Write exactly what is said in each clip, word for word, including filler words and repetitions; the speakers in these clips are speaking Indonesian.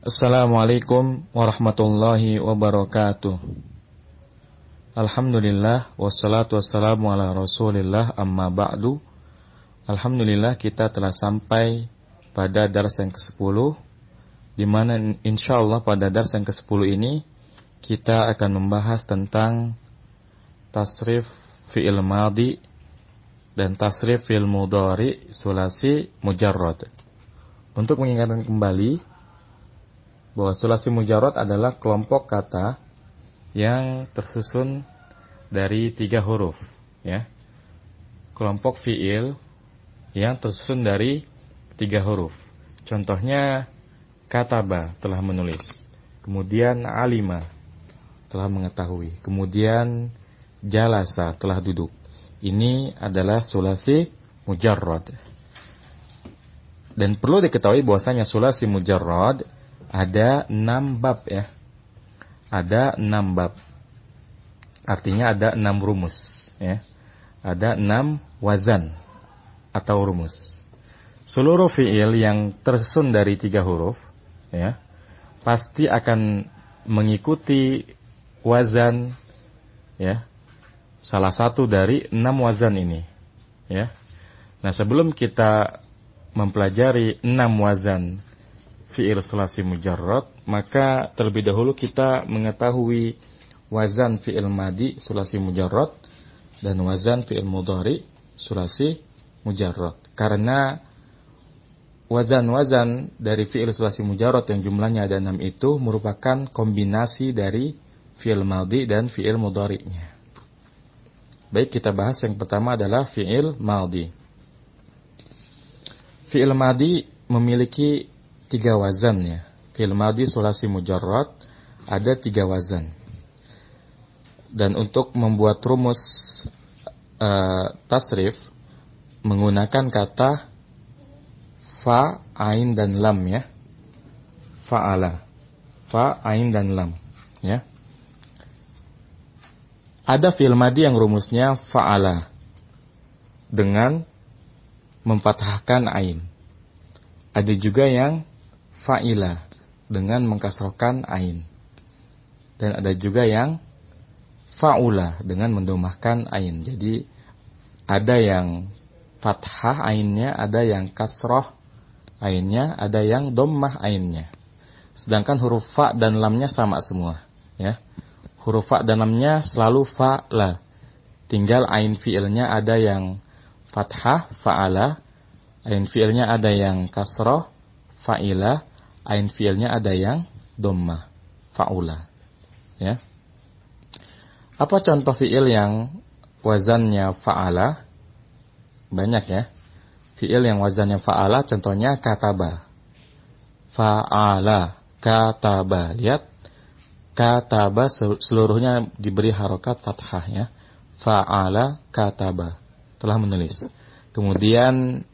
Assalamualaikum warahmatullahi wabarakatuh. Alhamdulillah wassalatu wassalamu ala Rasulillah amma ba'du. Alhamdulillah kita telah sampai pada dars yang kesepuluh, di mana insyaallah pada dars yang kesepuluh ini kita akan membahas tentang tasrif fi'il madhi dan tasrif fi'il mudhari sulasi mujarrad. Untuk mengingatkan kembali bahwa sulasi mujarrad adalah kelompok kata yang tersusun dari tiga huruf, ya. Kelompok fi'il yang tersusun dari tiga huruf. Contohnya kataba, telah menulis. Kemudian alima, telah mengetahui. Kemudian jalasa, telah duduk. Ini adalah sulasi mujarrad. Dan perlu diketahui bahwasanya sulasi mujarrad ada enam bab, ya. Ada enam bab. Artinya ada enam rumus, ya. Ada enam wazan atau rumus. Seluruh fi'il yang tersusun dari tiga huruf, ya, pasti akan mengikuti wazan, ya, salah satu dari enam wazan ini, ya. Nah, sebelum kita mempelajari enam wazan fi'il sulasi mujarrad, maka terlebih dahulu kita mengetahui wazan fi'il madhi sulasi mujarrad dan wazan fi'il mudhari sulasi mujarrad. Karena wazan-wazan dari fi'il sulasi mujarrad yang jumlahnya ada enam itu merupakan kombinasi dari fi'il madhi dan fi'il mudhari'nya. Baik, kita bahas yang pertama adalah fi'il madhi. Fi'il madhi memiliki tiga wazan, ya. Fi'il madhi sulasi mujarrad ada tiga wazan. Dan untuk membuat rumus uh, tasrif menggunakan kata fa, ain dan lam, ya. Fa'ala. Fa, ain dan lam, ya. Ada fi'il madhi yang rumusnya fa'ala dengan memfathahkan ain. Ada juga yang fa'ila dengan mengkasrohkan ain. Dan ada juga yang fa'ula dengan mendomahkan ain. Jadi ada yang fathah ainnya, ada yang kasroh ainnya, ada yang dommah ainnya. Sedangkan huruf fa dan lamnya sama semua, ya. Huruf fa dan lamnya selalu fa'la. Tinggal ain fi'ilnya ada yang fathah, fa'ala. Ain fi'ilnya ada yang kasroh, fa'ila. Ain fi'ilnya ada yang dommah, fa'ula, ya. Apa contoh fi'il yang wazannya fa'ala? Banyak, ya. Fi'il yang wazannya fa'ala contohnya kataba. Fa'ala, kataba. Lihat, kataba seluruhnya diberi harokat fathah, ya. Fa'ala, kataba, telah menulis. Kemudian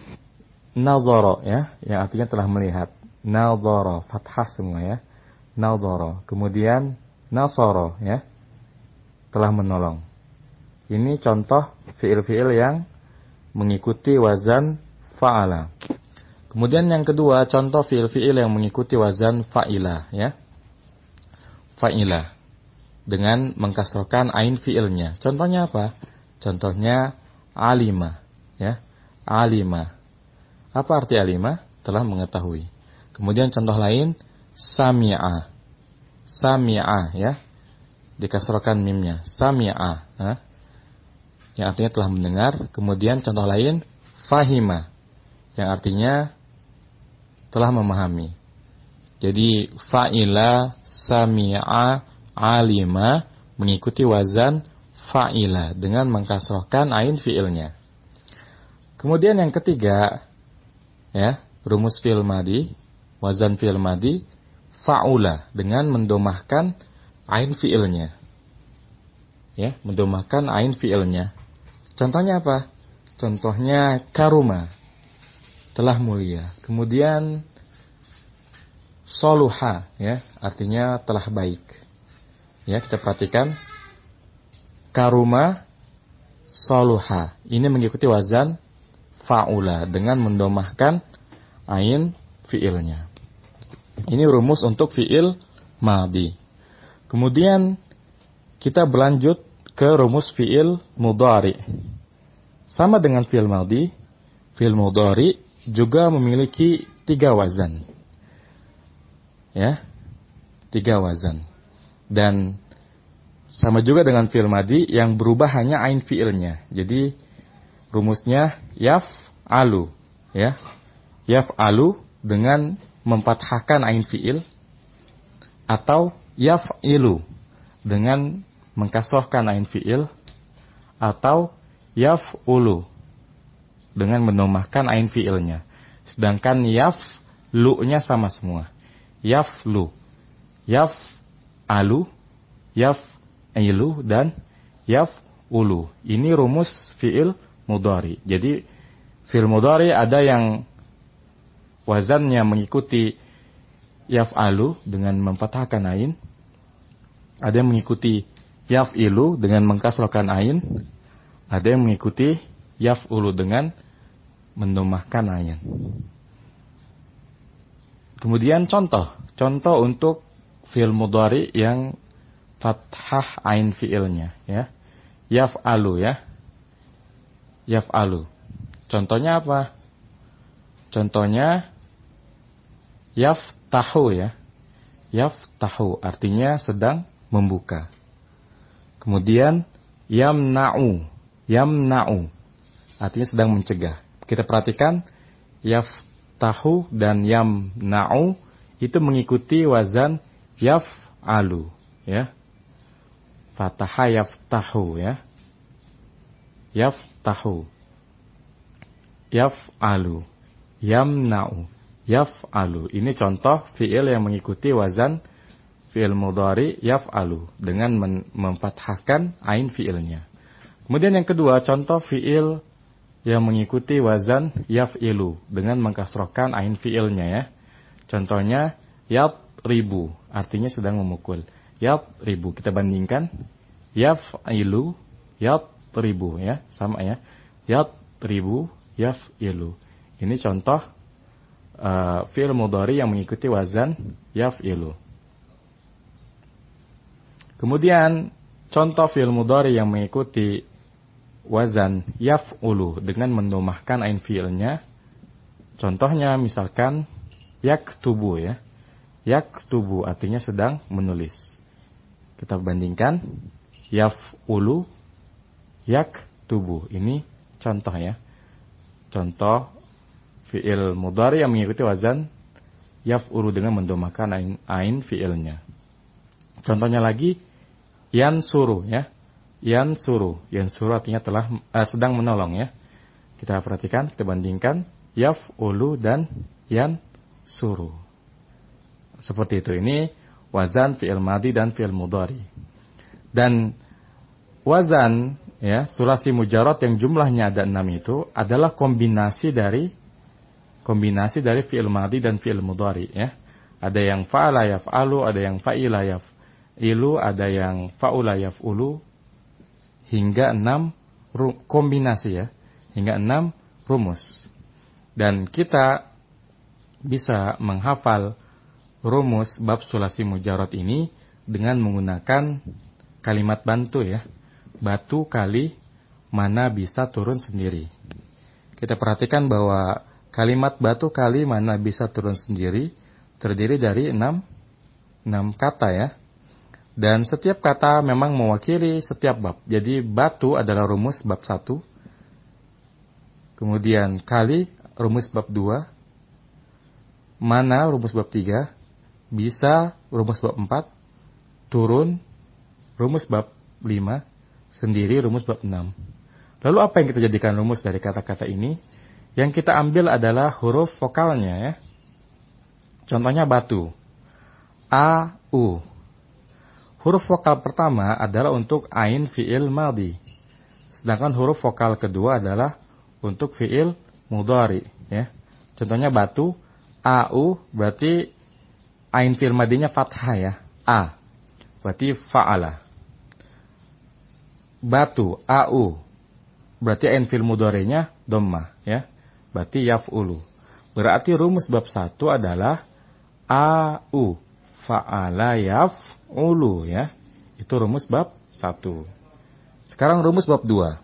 nazara, ya, yang artinya telah melihat. Nazara, fathah semua, ya. Nazara. Kemudian nasara, ya, telah menolong. Ini contoh fi'il-fi'il yang mengikuti wazan fa'ala. Kemudian yang kedua, contoh fi'il-fi'il yang mengikuti wazan fa'ila, ya. Fa'ila dengan mengkasrohkan ain fi'ilnya. Contohnya apa? Contohnya alima, ya. Alima. Apa arti alima? Telah mengetahui. Kemudian contoh lain sami'a. Sami'a, ya. Dikasrohkan mimnya. Sami'a, ya. Yang artinya telah mendengar. Kemudian contoh lain fahima, yang artinya telah memahami. Jadi fa'ila, sami'a, alima mengikuti wazan fa'ila dengan mengkasrohkan ain fi'ilnya. Kemudian yang ketiga, ya, rumus fi'il madhi, wazan fi'il madhi fa'ula dengan mendomahkan ain fi'ilnya, ya, mendomahkan ain fi'ilnya. Contohnya apa? Contohnya karuma, telah mulia. Kemudian soluha, ya, artinya telah baik. Ya, kita perhatikan karuma, soluha. Ini mengikuti wazan fa'ula dengan mendomahkan ain fi'ilnya. Ini rumus untuk fi'il madhi. Kemudian kita berlanjut ke rumus fi'il mudhari. Sama dengan fi'il madhi, fi'il mudhari juga memiliki tiga wazan. Ya, tiga wazan. Dan sama juga dengan fi'il madhi yang berubah hanya ain fi'ilnya. Jadi rumusnya yaf'alu, ya. Yaf'alu dengan memfathahkan ain fi'il, atau yaf'ilu dengan mengkasrahkan ain fi'il, atau yaf'ulu dengan mendomahkan ain fi'ilnya. Sedangkan yaf'lu-nya sama semua. Yaf'lu, yaf'alu, yaf'ilu, dan yaf'ulu. Ini rumus fi'il mudhari. Jadi fi'il mudhari ada yang wazannya mengikuti yaf'alu dengan memfathahkan ain, ada yang mengikuti yaf'ilu dengan mengkasrahkan ain, ada yang mengikuti yaf'ulu dengan mendomahkan ain. Kemudian contoh, contoh untuk fi'il mudhari yang fathah ain fi'ilnya, ya. Yaf'alu, ya. Yaf'alu. Contohnya apa? Contohnya yaftahu, ya. Yaftahu artinya sedang membuka. Kemudian yamna'u, yamna'u artinya sedang mencegah. Kita perhatikan yaftahu dan yamna'u itu mengikuti wazan yaf'alu, ya. Fataha yaftahu, ya. Yaftahu, yaf'alu, yamna'u, yaf'alu. Ini contoh fi'il yang mengikuti wazan fi'il mudhari yaf'alu dengan memfathahkan ain fi'ilnya. Kemudian yang kedua, contoh fi'il yang mengikuti wazan yaf'ilu dengan mengkasrahkan ain fi'ilnya, ya. Contohnya yatribu, artinya sedang memukul. Yatribu, kita bandingkan yaf'ilu, yatribu, ya, sama, ya. Yatribu, yaf'ilu. Ini contoh uh, fi'il mudhari yang mengikuti wazan yaf'ilu. Kemudian contoh fi'il mudhari yang mengikuti wazan yaf'ulu dengan mendomahkan ain fi'ilnya. Contohnya misalkan yaktubu, ya. Yaktubu artinya sedang menulis. Kita bandingkan yaf'ulu, yaktubu. Ini contoh, ya. Contoh fi'il mudhari yang mengikuti wazan yaf'ulu dengan mendomahkan ain, ain fi'ilnya. Contohnya lagi yansuru, ya. Yansuru, yansuru artinya telah uh, sedang menolong, ya. Kita perhatikan, kita bandingkan yaf'ulu dan yansuru. Seperti itu. Ini wazan fi'il madhi dan fi'il mudhari. Dan wazan, ya, sulasi mujarrad yang jumlahnya ada enam itu adalah kombinasi dari kombinasi dari fi'il madhi dan fi'il mudhari, ya. Ada yang fa'ala yaf'alu, ada yang fa'ila yaf'ilu, ada yang fa'ula yaf'ulu, hingga enam kombinasi, ya, hingga enam rumus. Dan kita bisa menghafal rumus bab sulasi mujarrad ini dengan menggunakan kalimat bantu, ya. Batu kali mana bisa turun sendiri. Kita perhatikan bahwa kalimat batu kali mana bisa turun sendiri terdiri dari enam, enam kata, ya. Dan setiap kata memang mewakili setiap bab. Jadi batu adalah rumus bab satu. Kemudian kali rumus bab dua. Mana rumus bab tiga. Bisa rumus bab empat. Turun rumus bab lima. Sendiri rumus bab enam. Lalu apa yang kita jadikan rumus dari kata-kata ini? Yang kita ambil adalah huruf vokalnya, ya. Contohnya batu. A, U. Huruf vokal pertama adalah untuk ain fi'il madhi. Sedangkan huruf vokal kedua adalah untuk fi'il mudhari, ya. Contohnya batu, A, U, berarti ain fi'il madhinya fathah, ya. A, berarti fa'ala. Batu, A, U, berarti ain fi'il mudharinya dhammah, ya. Berarti yaf'ulu. Berarti rumus bab satu adalah Au. Fa'ala yaf'ulu ya. Itu rumus bab satu. Sekarang rumus bab dua.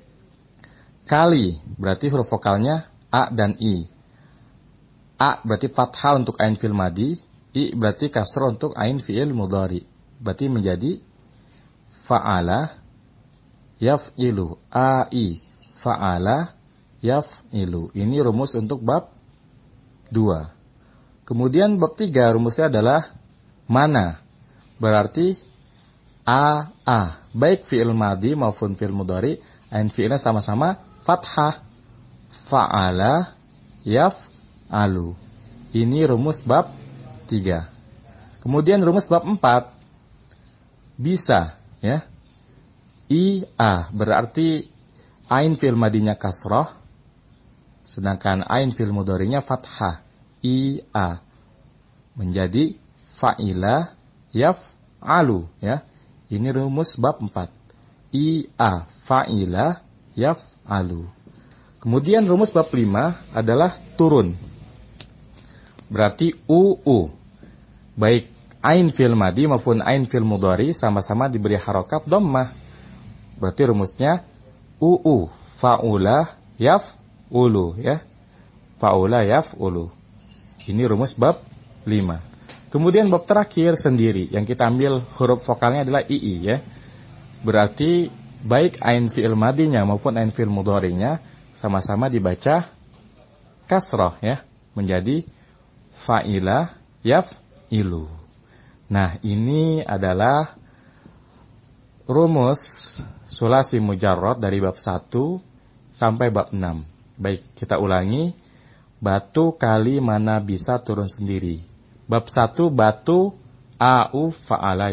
Kali berarti huruf vokalnya A dan I. A berarti fathah untuk ain fi'il madi, I berarti kasrah untuk ain fi'il mudhari. Berarti menjadi fa'ala yaf'ilu. Ai fa'ala yaf'ilu. Ini rumus untuk bab dua. Kemudian bab tiga rumusnya adalah mana. Berarti A A. Baik fi'il madi maupun fi'il mudhari, ain fi'ilnya sama-sama fathah. Fa'ala yaf'alu. Ini rumus bab tiga. Kemudian rumus bab empat. Bisa ya. I A berarti ain fi'il madinya kasrah, sedangkan ain fi'il mudharinya fathah. I A menjadi fa'ila yaf'alu ya. Ini rumus bab empat. I A fa'ila yaf'alu. Kemudian rumus bab lima adalah turun. Berarti U U. Baik ain fi'il madi maupun ain fi'il mudhari sama-sama diberi harokat dhammah. Berarti rumusnya U U fa'ula yaf'ulu ya. Fa'ula yaf'ulu. Ini rumus bab lima. Kemudian bab terakhir sendiri yang kita ambil huruf vokalnya adalah I I ya. Berarti baik ain fi'il madinya maupun ain fi'il mudharinya sama-sama dibaca kasrah ya, menjadi fa'ila yaf'ilu. Nah, ini adalah rumus sulasi mujarrad dari bab satu sampai bab enam. Baik, kita ulangi. Batu kali mana bisa turun sendiri. Bab satu batu au fa'ala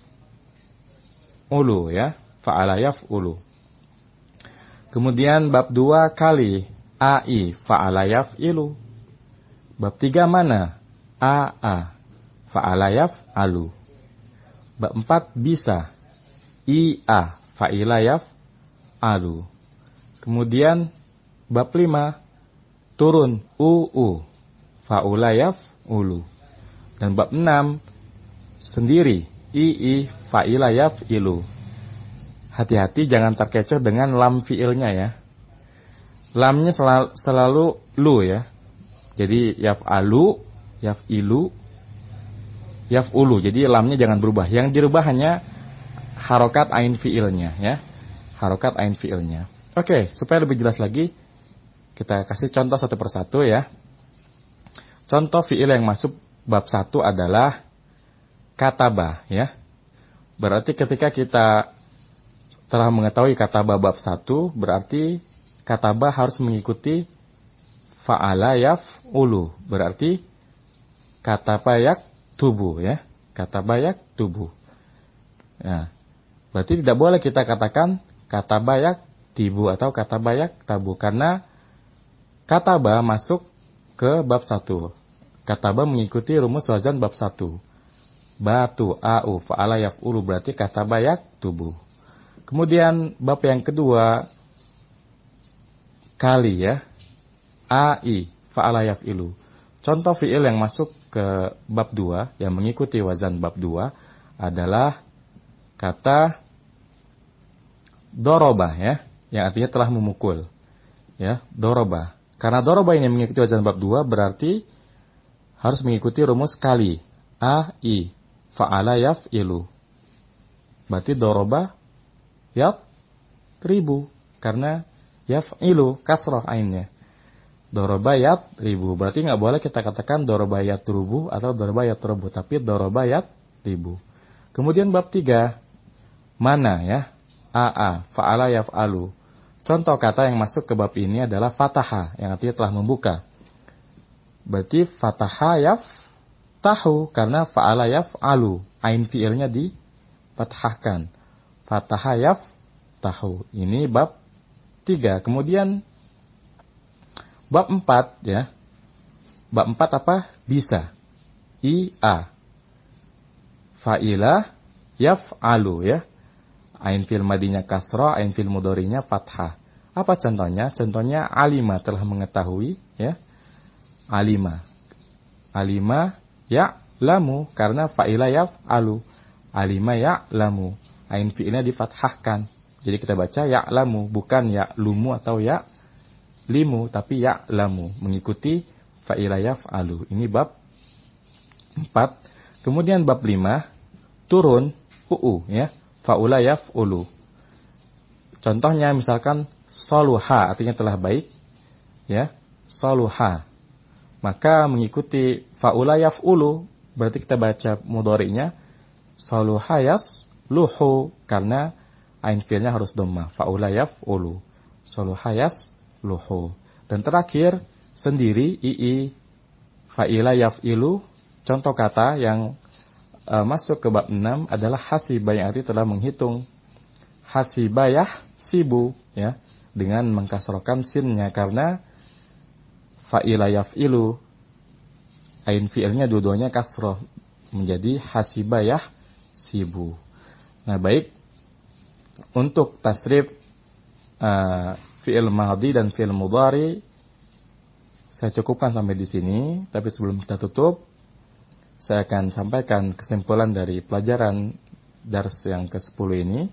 yaf'ulu ya. Fa'ala yaf'ulu. Kemudian bab dua kali ai fa'ala yaf'ilu. Bab tiga mana? A A fa'ala yaf'alu. Bab empat bisa I A fa'ila yaf'alu. Kemudian bab lima turun U U fa'ula yaf'ulu. Dan bab enam sendiri I I fa'ila yaf'ilu. Hati-hati jangan terkecoh dengan lam fi'ilnya ya. Lamnya selalu, selalu lu ya. Jadi yaf'alu, yaf'ilu, yaf'ulu. Jadi lamnya jangan berubah. Yang dirubah hanya harokat ain fi'ilnya ya. Harokat ain fi'ilnya. Oke, supaya lebih jelas lagi kita kasih contoh satu persatu ya. Contoh fi'il yang masuk bab satu adalah kataba ya. Berarti ketika kita telah mengetahui kataba bab satu, berarti kataba harus mengikuti fa'ala yaf'ulu. Berarti kataba yaktubu ya. Kataba yaktubu. Nah, berarti tidak boleh kita katakan kataba yaktibu atau kataba yaktabu karena kataba masuk ke bab satu. Kataba mengikuti rumus wazan bab satu. Batu, au, fa'ala yaf'ulu berarti kataba yaktubu. Kemudian bab yang kedua kali ya. Ai, fa'ala yaf'ilu. Contoh fi'il yang masuk ke bab dua yang mengikuti wazan bab dua adalah kata doroba ya, yang artinya telah memukul. Ya, doroba. Karena doroba ini mengikuti wazan bab dua berarti harus mengikuti rumus kali. A, I, fa'ala yaf'ilu. Berarti doroba yaf ribu. Karena yaf'ilu kasrah ainnya. Doroba yat ribu. Berarti nggak boleh kita katakan doroba yat rubu atau doroba yat rubu. Tapi doroba yat ribu. Kemudian bab tiga. Mana ya? A, A, fa'ala yaf'alu. Contoh kata yang masuk ke bab ini adalah fataha, yang artinya telah membuka. Berarti fataha yaf tahu, karena fa'ala yaf'alu. Ain fi'ilnya difathahkan. Fataha yaf tahu. Ini bab tiga. Kemudian bab empat ya. Bab empat apa? Bisa. I, A. Fa'ila yaf'alu ya. Ain fi'il madinya kasrah, ain fi'il mudharinya fathah. Apa contohnya? Contohnya alima telah mengetahui ya. Alima. Alima ya'lamu karena fa'ila yaf'alu. Alima ya'lamu. Ain fi'ilnya difathahkan. Jadi kita baca ya'lamu, bukan ya'lumu atau ya'limu, tapi ya'lamu, mengikuti fa'ila yaf'alu. Ini bab empat. Kemudian bab lima, turun u'u ya, fa'ula yaf'ulu. Contohnya misalkan soluha, artinya telah baik ya, soluha. Maka mengikuti fa'ula yaf'ulu, berarti kita baca mudhari'nya soluha yasluhu, karena ain fi'ilnya harus dhammah. Fa'ula yaf'ulu, soluha yasluhu. Dan terakhir sendiri ii fa'ila yaf'ilu. Contoh kata yang uh, masuk ke bab enam adalah hasibah, yang arti telah menghitung. Hasibayah sibu ya, dengan mengkasrokan sinnya karena fa'ila yaf'ilu, ain fi'ilnya dua-duanya kasroh, menjadi hasibayah sibu. Nah baik, untuk tasrif uh, fi'il madhi dan fi'il mudhari saya cukupkan sampai di sini. Tapi sebelum kita tutup, saya akan sampaikan kesimpulan dari pelajaran dars yang kesepuluh ini,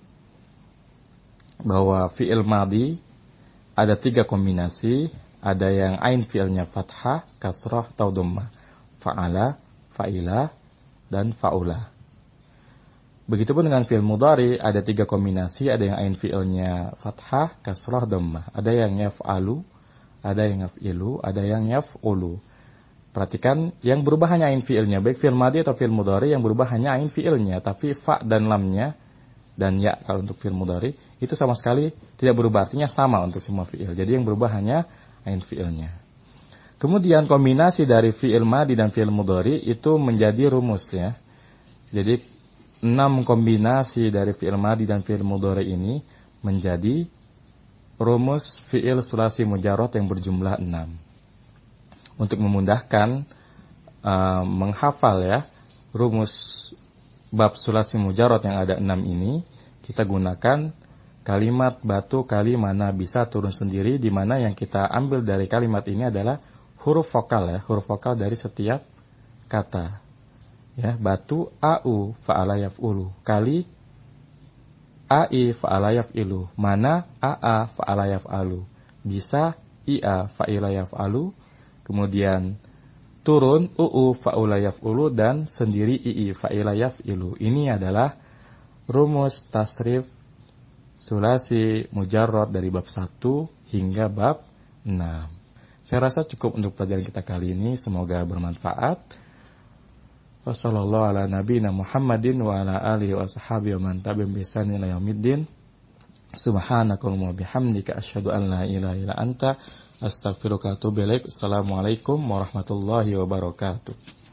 bahwa fi'il madhi ada tiga kombinasi. Ada yang ain fi'ilnya fathah, kasrah, atau dhammah. Fa'ala, fa'ila, dan fa'ula. Begitupun dengan fi'il mudhari ada tiga kombinasi. Ada yang ain fi'ilnya fathah, kasrah, dhammah. Ada yang yaf'alu, ada yang yaf'ilu, ada yang yaf'ulu. Perhatikan, yang berubah hanya ain fi'ilnya, baik fi'il madhi atau fi'il mudhari, yang berubah hanya ain fi'ilnya, tapi fa dan lamnya dan ya kalau untuk fi'il mudhari itu sama sekali tidak berubah, artinya sama untuk semua fi'il. Jadi yang berubah hanya ain fi'ilnya. Kemudian kombinasi dari fi'il madhi dan fi'il mudhari itu menjadi rumus ya. Jadi enam kombinasi dari fi'il madhi dan fi'il mudhari ini menjadi rumus fi'il sulasi mujarrad yang berjumlah enam. Untuk memudahkan uh, menghafal ya rumus bab sulasi mujarrad yang ada enam ini, kita gunakan kalimat batu kali mana bisa turun sendiri, di mana yang kita ambil dari kalimat ini adalah huruf vokal ya, huruf vokal dari setiap kata. Ya, batu au fa'ala yaf'ulu, kali ai fa'ala yaf'ilu, mana aa fa'ala yaf'alu, bisa ia fa'ila yaf'alu, kemudian turun uu fa'ula yaf'ulu, dan sendiri ii fa'ila yaf'ilu. Ini adalah rumus tasrif sulasi mujarrad dari bab satu hingga bab enam. Saya rasa cukup untuk pelajaran kita kali ini, semoga bermanfaat. Wassallallahu ala nabiyina Muhammadin wa ala alihi wa sahbihi wa man tabi'ahum bi ihsan ila yaumiddin. Subhanakallahumma bihamdika asyhadu an la ilaha illa anta astaghfiruka wa atubu ilaik. Assalamualaikum warahmatullahi wabarakatuh.